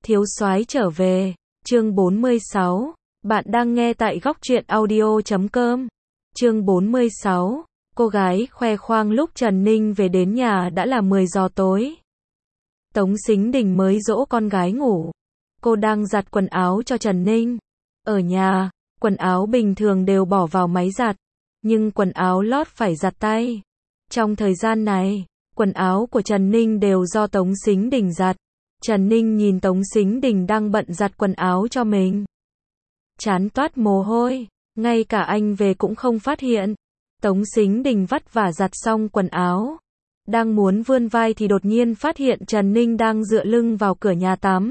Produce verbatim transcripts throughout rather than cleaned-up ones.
Thiếu soái trở về, chương bốn mươi sáu, bạn đang nghe tại góc truyện audio chấm com. Chương bốn mươi sáu, cô gái khoe khoang lúc Trần Ninh về đến nhà đã là mười giờ tối. Tống Sính Đình mới dỗ con gái ngủ. Cô đang giặt quần áo cho Trần Ninh. Ở nhà, quần áo bình thường đều bỏ vào máy giặt, nhưng quần áo lót phải giặt tay. Trong thời gian này, quần áo của Trần Ninh đều do Tống Sính Đình giặt. Trần Ninh nhìn Tống Sính Đình đang bận giặt quần áo cho mình. Chán toát mồ hôi, ngay cả anh về cũng không phát hiện. Tống Sính Đình vắt vả giặt xong quần áo. Đang muốn vươn vai thì đột nhiên phát hiện Trần Ninh đang dựa lưng vào cửa nhà tắm.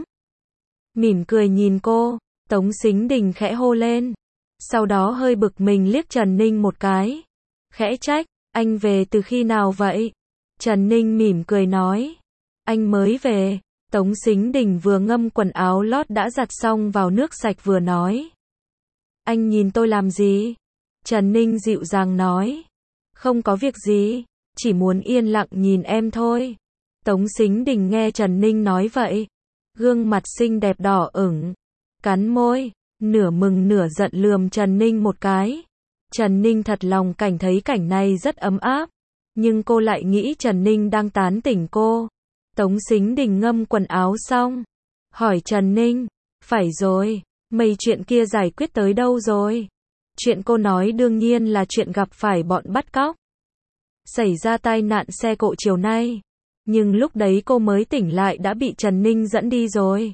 Mỉm cười nhìn cô, Tống Sính Đình khẽ hô lên. Sau đó hơi bực mình liếc Trần Ninh một cái. Khẽ trách, anh về từ khi nào vậy? Trần Ninh mỉm cười nói. Anh mới về. Tống Sính Đình vừa ngâm quần áo lót đã giặt xong vào nước sạch vừa nói. Anh nhìn tôi làm gì? Trần Ninh dịu dàng nói. Không có việc gì, chỉ muốn yên lặng nhìn em thôi. Tống Sính Đình nghe Trần Ninh nói vậy, gương mặt xinh đẹp đỏ ửng, cắn môi, nửa mừng nửa giận lườm Trần Ninh một cái. Trần Ninh thật lòng cảm thấy cảnh này rất ấm áp, nhưng cô lại nghĩ Trần Ninh đang tán tỉnh cô. Tống Sính Đình ngâm quần áo xong, hỏi Trần Ninh, phải rồi, mấy chuyện kia giải quyết tới đâu rồi? Chuyện cô nói đương nhiên là chuyện gặp phải bọn bắt cóc. Xảy ra tai nạn xe cộ chiều nay, nhưng lúc đấy cô mới tỉnh lại đã bị Trần Ninh dẫn đi rồi.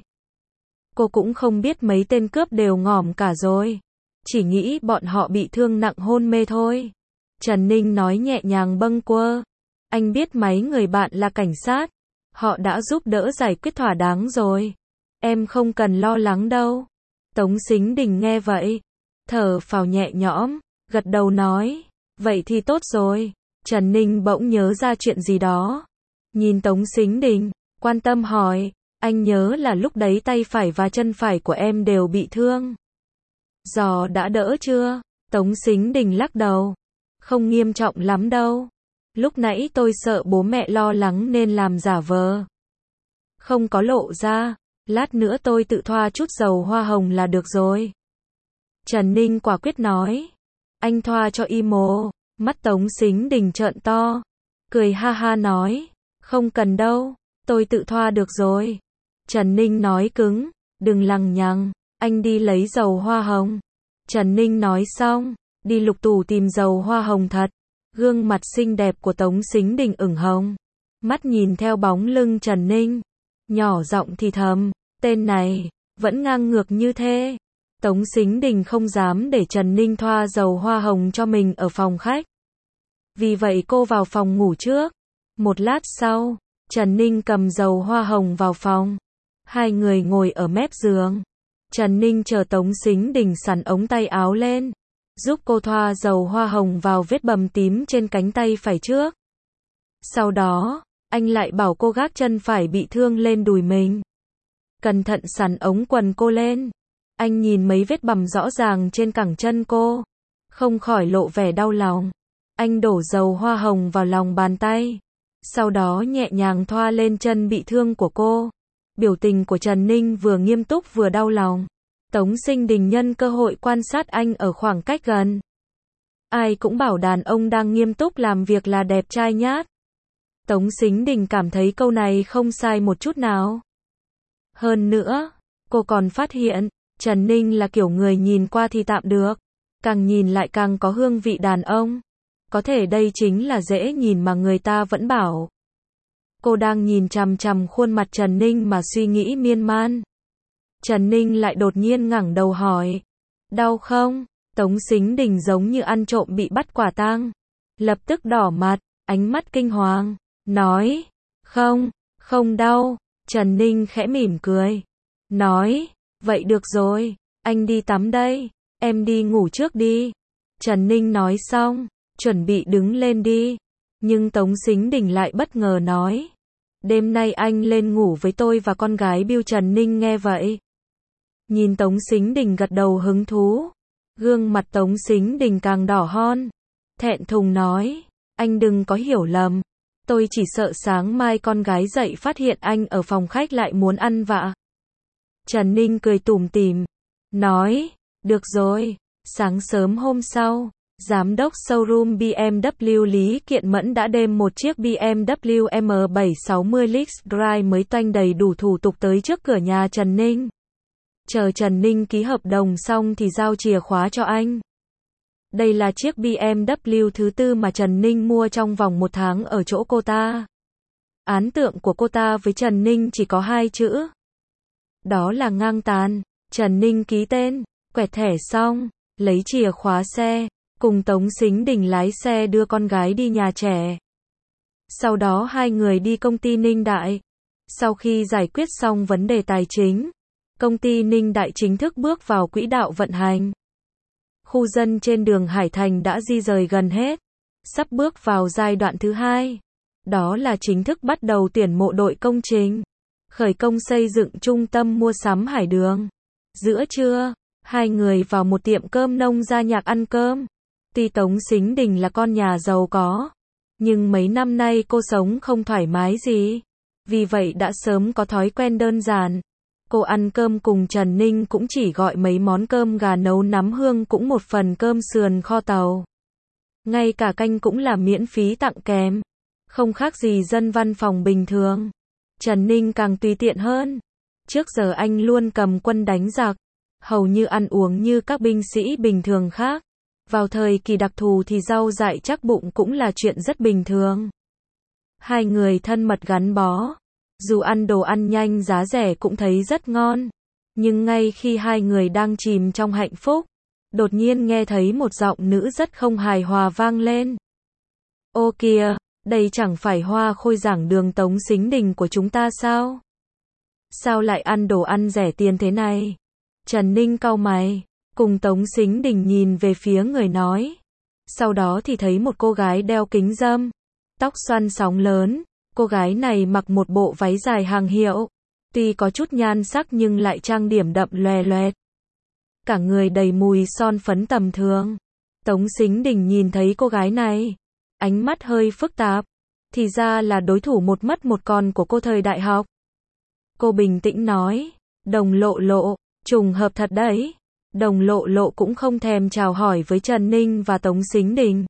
Cô cũng không biết mấy tên cướp đều ngỏm cả rồi, chỉ nghĩ bọn họ bị thương nặng hôn mê thôi. Trần Ninh nói nhẹ nhàng bâng quơ. Anh biết mấy người bạn là cảnh sát, họ đã giúp đỡ giải quyết thỏa đáng rồi. Em không cần lo lắng đâu. Tống Sính Đình nghe vậy, thở phào nhẹ nhõm, gật đầu nói, vậy thì tốt rồi. Trần Ninh bỗng nhớ ra chuyện gì đó. Nhìn Tống Sính Đình, quan tâm hỏi, anh nhớ là lúc đấy tay phải và chân phải của em đều bị thương. Giờ đã đỡ chưa? Tống Sính Đình lắc đầu. Không nghiêm trọng lắm đâu. Lúc nãy tôi sợ bố mẹ lo lắng nên làm giả vờ. Không có lộ ra, lát nữa tôi tự thoa chút dầu hoa hồng là được rồi. Trần Ninh quả quyết nói. Anh thoa cho imo. Mắt Tống Sính Đình trợn to, cười ha ha nói, không cần đâu, tôi tự thoa được rồi. Trần Ninh nói cứng, đừng lằng nhằng, anh đi lấy dầu hoa hồng. Trần Ninh nói xong, đi lục tủ tìm dầu hoa hồng thật. Gương mặt xinh đẹp của Tống Sính Đình ửng hồng, mắt nhìn theo bóng lưng Trần Ninh, nhỏ giọng thì thầm, tên này, vẫn ngang ngược như thế. Tống Sính Đình không dám để Trần Ninh thoa dầu hoa hồng cho mình ở phòng khách. Vì vậy cô vào phòng ngủ trước. Một lát sau, Trần Ninh cầm dầu hoa hồng vào phòng. Hai người ngồi ở mép giường. Trần Ninh chờ Tống Sính Đình xắn ống tay áo lên, giúp cô thoa dầu hoa hồng vào vết bầm tím trên cánh tay phải trước. Sau đó, anh lại bảo cô gác chân phải bị thương lên đùi mình. Cẩn thận xắn ống quần cô lên. Anh nhìn mấy vết bầm rõ ràng trên cẳng chân cô, không khỏi lộ vẻ đau lòng. Anh đổ dầu hoa hồng vào lòng bàn tay, sau đó nhẹ nhàng thoa lên chân bị thương của cô. Biểu tình của Trần Ninh vừa nghiêm túc vừa đau lòng. Tống Sính Đình nhân cơ hội quan sát anh ở khoảng cách gần. Ai cũng bảo đàn ông đang nghiêm túc làm việc là đẹp trai nhát. Tống Sính Đình cảm thấy câu này không sai một chút nào. Hơn nữa, cô còn phát hiện, Trần Ninh là kiểu người nhìn qua thì tạm được, càng nhìn lại càng có hương vị đàn ông. Có thể đây chính là dễ nhìn mà người ta vẫn bảo. Cô đang nhìn chằm chằm khuôn mặt Trần Ninh mà suy nghĩ miên man. Trần Ninh lại đột nhiên ngẩng đầu hỏi, đau không? Tống Sính Đình giống như ăn trộm bị bắt quả tang, lập tức đỏ mặt, ánh mắt kinh hoàng, nói, không, không đau. Trần Ninh khẽ mỉm cười, nói, vậy được rồi, anh đi tắm đây, em đi ngủ trước đi. Trần Ninh nói xong, chuẩn bị đứng lên đi, nhưng Tống Sính Đình lại bất ngờ nói, đêm nay anh lên ngủ với tôi và con gái Bill. Trần Ninh nghe vậy, nhìn Tống Sính Đình gật đầu hứng thú, gương mặt Tống Sính Đình càng đỏ hon, thẹn thùng nói, anh đừng có hiểu lầm, tôi chỉ sợ sáng mai con gái dậy phát hiện anh ở phòng khách lại muốn ăn vạ. Trần Ninh cười tủm tỉm, nói, được rồi. Sáng sớm hôm sau, giám đốc showroom bê em vê Lý Kiện Mẫn đã đem một chiếc bê em vê M bảy sáu mươi X-Drive mới toanh đầy đủ thủ tục tới trước cửa nhà Trần Ninh. Chờ Trần Ninh ký hợp đồng xong thì giao chìa khóa cho anh. Đây là chiếc bê em vê thứ tư mà Trần Ninh mua trong vòng một tháng ở chỗ cô ta. Ấn tượng của cô ta với Trần Ninh chỉ có hai chữ. Đó là ngang tàn. Trần Ninh ký tên, quẹt thẻ xong, lấy chìa khóa xe, cùng Tống Sính Đình lái xe đưa con gái đi nhà trẻ. Sau đó hai người đi công ty Ninh Đại. Sau khi giải quyết xong vấn đề tài chính, công ty Ninh Đại chính thức bước vào quỹ đạo vận hành. Khu dân trên đường Hải Thành đã di rời gần hết, sắp bước vào giai đoạn thứ hai. Đó là chính thức bắt đầu tuyển mộ đội công trình, khởi công xây dựng trung tâm mua sắm Hải Đường. Giữa trưa, hai người vào một tiệm cơm nông gia nhạc ăn cơm. Tuy Tống Sính Đình là con nhà giàu có, nhưng mấy năm nay cô sống không thoải mái gì. Vì vậy đã sớm có thói quen đơn giản. Cô ăn cơm cùng Trần Ninh cũng chỉ gọi mấy món cơm gà nấu nắm hương cũng một phần cơm sườn kho tàu. Ngay cả canh cũng là miễn phí tặng kèm. Không khác gì dân văn phòng bình thường. Trần Ninh càng tùy tiện hơn. Trước giờ anh luôn cầm quân đánh giặc, hầu như ăn uống như các binh sĩ bình thường khác. Vào thời kỳ đặc thù thì rau dại chắc bụng cũng là chuyện rất bình thường. Hai người thân mật gắn bó. Dù ăn đồ ăn nhanh giá rẻ cũng thấy rất ngon. Nhưng ngay khi hai người đang chìm trong hạnh phúc, đột nhiên nghe thấy một giọng nữ rất không hài hòa vang lên. Ô kìa, đây chẳng phải Hoa Khôi giảng đường Tống Sính Đình của chúng ta sao? Sao lại ăn đồ ăn rẻ tiền thế này? Trần Ninh cau mày, cùng Tống Sính Đình nhìn về phía người nói. Sau đó thì thấy một cô gái đeo kính râm, tóc xoăn sóng lớn. Cô gái này mặc một bộ váy dài hàng hiệu, tuy có chút nhan sắc nhưng lại trang điểm đậm loè loẹt. Cả người đầy mùi son phấn tầm thường. Tống Sính Đình nhìn thấy cô gái này, ánh mắt hơi phức tạp. Thì ra là đối thủ một mất một còn của cô thời đại học. Cô bình tĩnh nói, Đồng Lộ Lộ, trùng hợp thật đấy. Đồng Lộ Lộ cũng không thèm chào hỏi với Trần Ninh và Tống Sính Đình.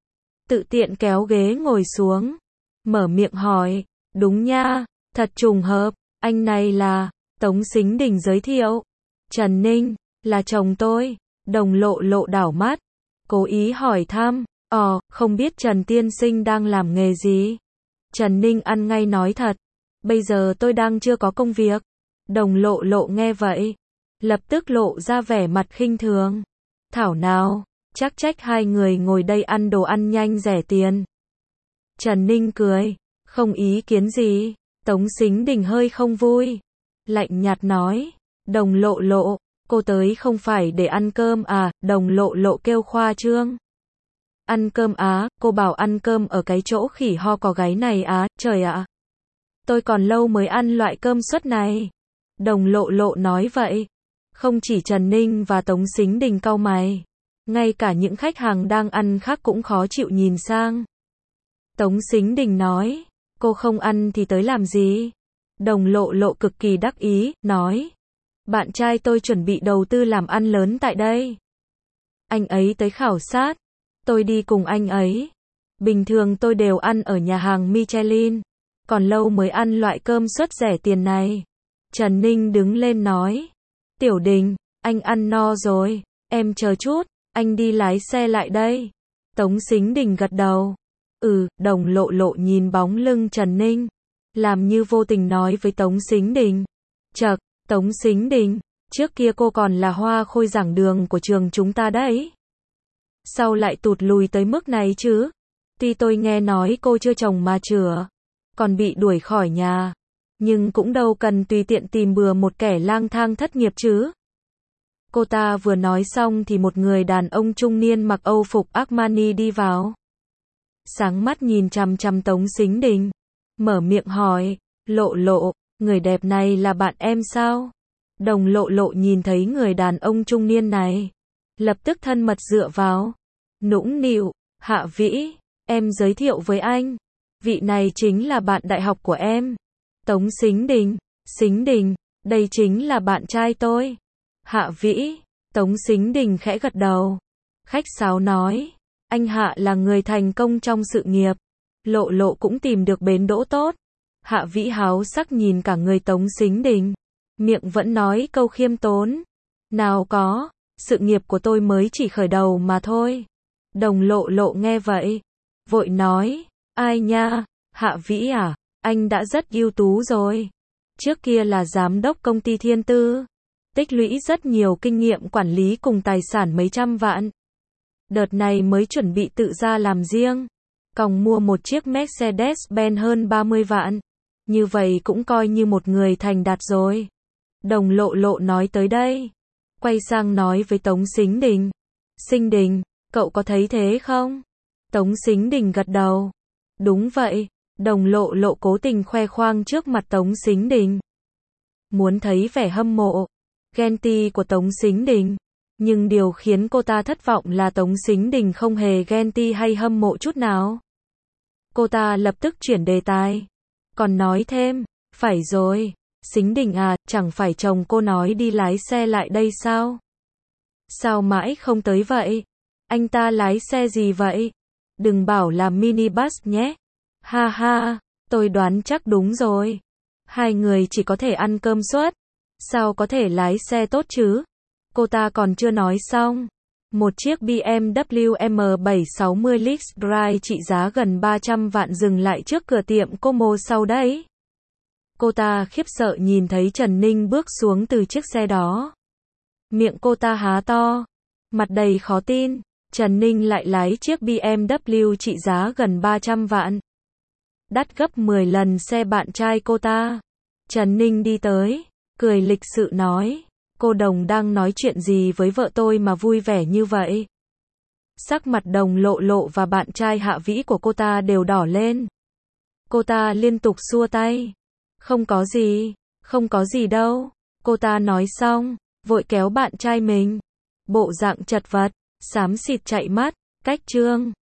Tự tiện kéo ghế ngồi xuống, mở miệng hỏi, đúng nha, thật trùng hợp, anh này là, Tống Sính Đình giới thiệu. Trần Ninh, là chồng tôi. Đồng Lộ Lộ đảo mắt, cố ý hỏi thăm, ờ, không biết Trần tiên sinh đang làm nghề gì? Trần Ninh ăn ngay nói thật, bây giờ tôi đang chưa có công việc. Đồng Lộ Lộ nghe vậy, lập tức lộ ra vẻ mặt khinh thường. Thảo nào, chắc trách hai người ngồi đây ăn đồ ăn nhanh rẻ tiền. Trần Ninh cười, không ý kiến gì. Tống Sính Đình hơi không vui, lạnh nhạt nói, Đồng Lộ Lộ, cô tới không phải để ăn cơm à? Đồng Lộ Lộ kêu khoa trương. Ăn cơm á? Cô bảo ăn cơm ở cái chỗ khỉ ho có gáy này á? Trời ạ, tôi còn lâu mới ăn loại cơm suất này. Đồng Lộ Lộ nói vậy. Không chỉ Trần Ninh và Tống Sính Đình cau mày, ngay cả những khách hàng đang ăn khác cũng khó chịu nhìn sang. Tống Sính Đình nói, cô không ăn thì tới làm gì? Đồng Lộ Lộ cực kỳ đắc ý, nói, bạn trai tôi chuẩn bị đầu tư làm ăn lớn tại đây. Anh ấy tới khảo sát, tôi đi cùng anh ấy. Bình thường tôi đều ăn ở nhà hàng Michelin, còn lâu mới ăn loại cơm suất rẻ tiền này. Trần Ninh đứng lên nói, Tiểu Đình, anh ăn no rồi, em chờ chút, anh đi lái xe lại đây. Tống Sính Đình gật đầu. Ừ, Đồng Lộ Lộ nhìn bóng lưng Trần Ninh, làm như vô tình nói với Tống Sính Đình. Chậc, Tống Sính Đình, trước kia cô còn là Hoa Khôi giảng đường của trường chúng ta đấy. Sao lại tụt lùi tới mức này chứ? Tuy tôi nghe nói cô chưa chồng mà chửa, còn bị đuổi khỏi nhà, nhưng cũng đâu cần tùy tiện tìm bừa một kẻ lang thang thất nghiệp chứ. Cô ta vừa nói xong thì một người đàn ông trung niên mặc Âu phục Armani đi vào. Sáng mắt nhìn chằm chằm Tống Sính Đình, mở miệng hỏi, Lộ Lộ, người đẹp này là bạn em sao? Đồng Lộ Lộ nhìn thấy người đàn ông trung niên này, lập tức thân mật dựa vào, nũng nịu, Hạ Vĩ, em giới thiệu với anh, vị này chính là bạn đại học của em. Tống Sính Đình, Sính Đình, Đây chính là bạn trai tôi. Hạ Vĩ, Tống Sính Đình khẽ gật đầu. Khách sáo nói, anh Hạ là người thành công trong sự nghiệp. Lộ Lộ cũng tìm được bến đỗ tốt. Hạ Vĩ háo sắc nhìn cả người Tống Sính Đình. Miệng vẫn nói câu khiêm tốn. Nào có, sự nghiệp của tôi mới chỉ khởi đầu mà thôi. Đồng Lộ Lộ nghe vậy, vội nói, ai nha, Hạ Vĩ à, anh đã rất ưu tú rồi. Trước kia là giám đốc công ty Thiên Tư, tích lũy rất nhiều kinh nghiệm quản lý cùng tài sản mấy trăm vạn. Đợt này mới chuẩn bị tự ra làm riêng, còng mua một chiếc Mercedes-Benz hơn ba mươi vạn. Như vậy cũng coi như một người thành đạt rồi. Đồng Lộ Lộ nói tới đây, quay sang nói với Tống Sính Đình. Sính Đình, cậu có thấy thế không? Tống Sính Đình gật đầu. Đúng vậy. Đồng Lộ Lộ cố tình khoe khoang trước mặt Tống Sính Đình. Muốn thấy vẻ hâm mộ, ghen tị của Tống Sính Đình. Nhưng điều khiến cô ta thất vọng là Tống Sính Đình không hề ghen tị hay hâm mộ chút nào. Cô ta lập tức chuyển đề tài. Còn nói thêm, phải rồi, Sính Đình à, chẳng phải chồng cô nói đi lái xe lại đây sao? Sao mãi không tới vậy? Anh ta lái xe gì vậy? Đừng bảo là minibus nhé. Ha ha, tôi đoán chắc đúng rồi. Hai người chỉ có thể ăn cơm suất. Sao có thể lái xe tốt chứ? Cô ta còn chưa nói xong. Một chiếc bê em vê M bảy sáu mươi X-Drive trị giá gần ba trăm vạn dừng lại trước cửa tiệm Como sau đấy. Cô ta khiếp sợ nhìn thấy Trần Ninh bước xuống từ chiếc xe đó. Miệng cô ta há to, mặt đầy khó tin. Trần Ninh lại lái chiếc bê em vê trị giá gần ba trăm vạn. Đắt gấp mười lần xe bạn trai cô ta. Trần Ninh đi tới, cười lịch sự nói, cô Đồng đang nói chuyện gì với vợ tôi mà vui vẻ như vậy? Sắc mặt Đồng Lộ Lộ và bạn trai Hạ Vĩ của cô ta đều đỏ lên. Cô ta liên tục xua tay. Không có gì, không có gì đâu. Cô ta nói xong, vội kéo bạn trai mình. Bộ dạng chật vật, xám xịt chạy mất, cách chương.